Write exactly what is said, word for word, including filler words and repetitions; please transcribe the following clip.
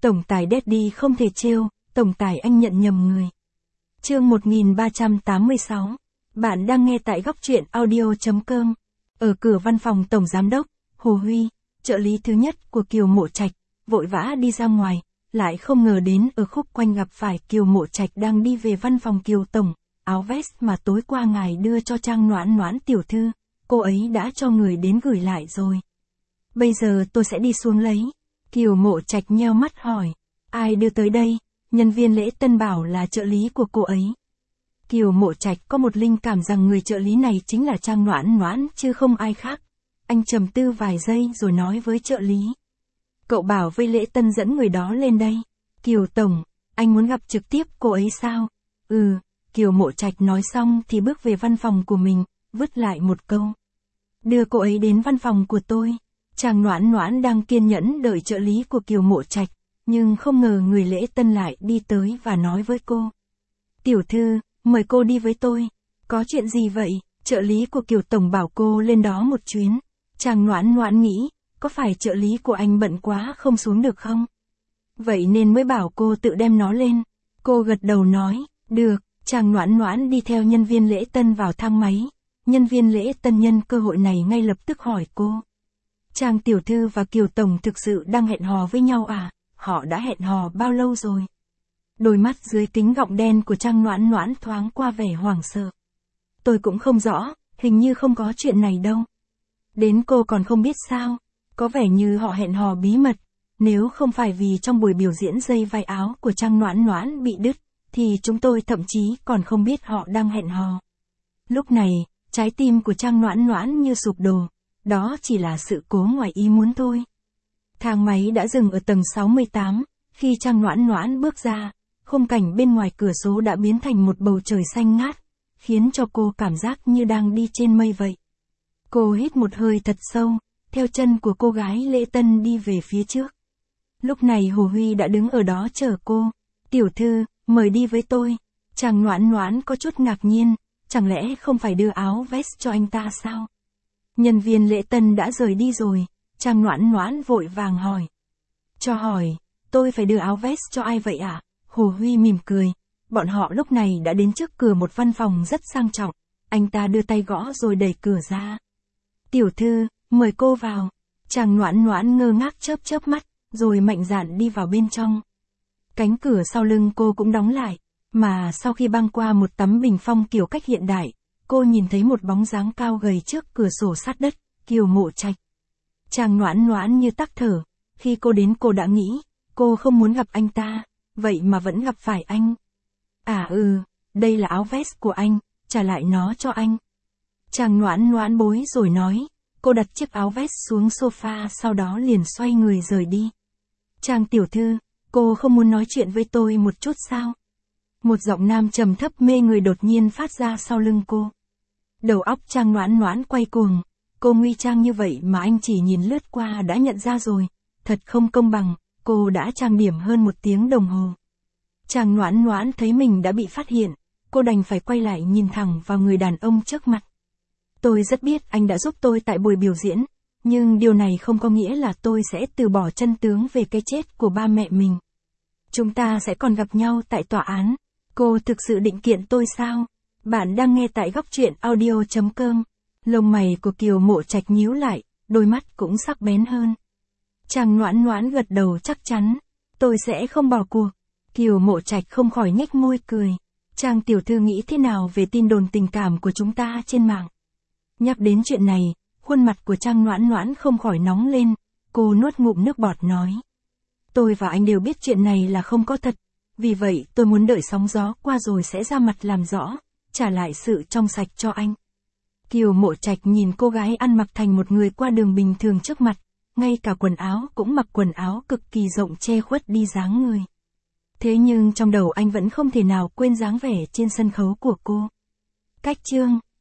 Tổng tài Daddy không thể trêu, tổng tài anh nhận nhầm người. Chương một nghìn ba trăm tám mươi sáu. Bạn đang nghe tại góc truyện audio chấm com. Ở cửa văn phòng tổng giám đốc, Hồ Huy, trợ lý thứ nhất của Kiều Mộ Trạch, vội vã đi ra ngoài, lại không ngờ đến ở khúc quanh gặp phải Kiều Mộ Trạch đang đi về văn phòng Kiều tổng, áo vest mà tối qua ngài đưa cho Trang Noãn Noãn tiểu thư, cô ấy đã cho người đến gửi lại rồi. Bây giờ tôi sẽ đi xuống lấy. Kiều Mộ Trạch nheo mắt hỏi, ai đưa tới đây? Nhân viên lễ tân bảo là trợ lý của cô ấy. Kiều Mộ Trạch có một linh cảm rằng người trợ lý này chính là Trang Noãn Noãn chứ không ai khác. Anh trầm tư vài giây rồi nói với trợ lý. Cậu bảo với lễ tân dẫn người đó lên đây. Kiều tổng, anh muốn gặp trực tiếp cô ấy sao? Ừ, Kiều Mộ Trạch nói xong thì bước về văn phòng của mình, vứt lại một câu. Đưa cô ấy đến văn phòng của tôi. Trang Noãn Noãn đang kiên nhẫn đợi trợ lý của Kiều Mộ Trạch, nhưng không ngờ người lễ tân lại đi tới và nói với cô. Tiểu thư, mời cô đi với tôi. Có chuyện gì vậy? Trợ lý của Kiều tổng bảo cô lên đó một chuyến. Trang Noãn Noãn nghĩ, có phải trợ lý của anh bận quá không xuống được không? Vậy nên mới bảo cô tự đem nó lên. Cô gật đầu nói, được. Trang Noãn Noãn đi theo nhân viên lễ tân vào thang máy. Nhân viên lễ tân nhân cơ hội này ngay lập tức hỏi cô. Trang tiểu thư và Kiều tổng thực sự đang hẹn hò với nhau à? Họ đã hẹn hò bao lâu rồi? Đôi mắt dưới kính gọng đen của Trang Noãn Noãn thoáng qua vẻ hoảng sợ. Tôi cũng không rõ, hình như không có chuyện này đâu. Đến cô còn không biết sao? Có vẻ như họ hẹn hò bí mật. Nếu không phải vì trong buổi biểu diễn dây vai áo của Trang Noãn Noãn bị đứt, thì chúng tôi thậm chí còn không biết họ đang hẹn hò. Lúc này, trái tim của Trang Noãn Noãn như sụp đổ. Đó chỉ là sự cố ngoài ý muốn thôi. Thang máy đã dừng ở tầng sáu mươi tám, khi Trang Noãn Noãn bước ra, khung cảnh bên ngoài cửa sổ đã biến thành một bầu trời xanh ngát, khiến cho cô cảm giác như đang đi trên mây vậy. Cô hít một hơi thật sâu, theo chân của cô gái lễ tân đi về phía trước. Lúc này Hồ Huy đã đứng ở đó chờ cô. Tiểu thư, mời đi với tôi. Trang Noãn Noãn có chút ngạc nhiên, chẳng lẽ không phải đưa áo vest cho anh ta sao? Nhân viên lễ tân đã rời đi rồi, Trang Noãn Noãn vội vàng hỏi. Cho hỏi, tôi phải đưa áo vest cho ai vậy ạ? À? Hồ Huy mỉm cười, bọn họ lúc này đã đến trước cửa một văn phòng rất sang trọng, anh ta đưa tay gõ rồi đẩy cửa ra. Tiểu thư, mời cô vào. Trang Noãn Noãn ngơ ngác chớp chớp mắt, rồi mạnh dạn đi vào bên trong. Cánh cửa sau lưng cô cũng đóng lại, mà sau khi băng qua một tấm bình phong kiểu cách hiện đại, cô nhìn thấy một bóng dáng cao gầy trước cửa sổ sát đất, Kiều Mộ Trạch. Trang Noãn Noãn như tắc thở, khi cô đến cô đã nghĩ, cô không muốn gặp anh ta, vậy mà vẫn gặp phải anh. À ừ, đây là áo vest của anh, trả lại nó cho anh. Trang Noãn Noãn bối rồi nói, cô đặt chiếc áo vest xuống sofa sau đó liền xoay người rời đi. Trang tiểu thư, cô không muốn nói chuyện với tôi một chút sao? Một giọng nam trầm thấp mê người đột nhiên phát ra sau lưng cô. Đầu óc Trang Noãn Noãn quay cuồng, cô nguy trang như vậy mà anh chỉ nhìn lướt qua đã nhận ra rồi, thật không công bằng, cô đã trang điểm hơn một tiếng đồng hồ. Trang Noãn Noãn thấy mình đã bị phát hiện, cô đành phải quay lại nhìn thẳng vào người đàn ông trước mặt. Tôi rất biết anh đã giúp tôi tại buổi biểu diễn, nhưng điều này không có nghĩa là tôi sẽ từ bỏ chân tướng về cái chết của ba mẹ mình. Chúng ta sẽ còn gặp nhau tại tòa án. Cô thực sự định kiện tôi sao? Bạn đang nghe tại góc truyện audio chấm com. Lông mày của Kiều Mộ Trạch nhíu lại, đôi mắt cũng sắc bén hơn. Trang Noãn Noãn gật đầu chắc chắn. Tôi sẽ không bỏ cuộc. Kiều Mộ Trạch không khỏi nhếch môi cười. Trang tiểu thư nghĩ thế nào về tin đồn tình cảm của chúng ta trên mạng? Nhắc đến chuyện này, khuôn mặt của Trang Noãn Noãn không khỏi nóng lên. Cô nuốt ngụm nước bọt nói. Tôi và anh đều biết chuyện này là không có thật. Vì vậy tôi muốn đợi sóng gió qua rồi sẽ ra mặt làm rõ, trả lại sự trong sạch cho anh. Kiều Mộ Trạch nhìn cô gái ăn mặc thành một người qua đường bình thường trước mặt, ngay cả quần áo cũng mặc quần áo cực kỳ rộng che khuất đi dáng người. Thế nhưng trong đầu anh vẫn không thể nào quên dáng vẻ trên sân khấu của cô. Cách chương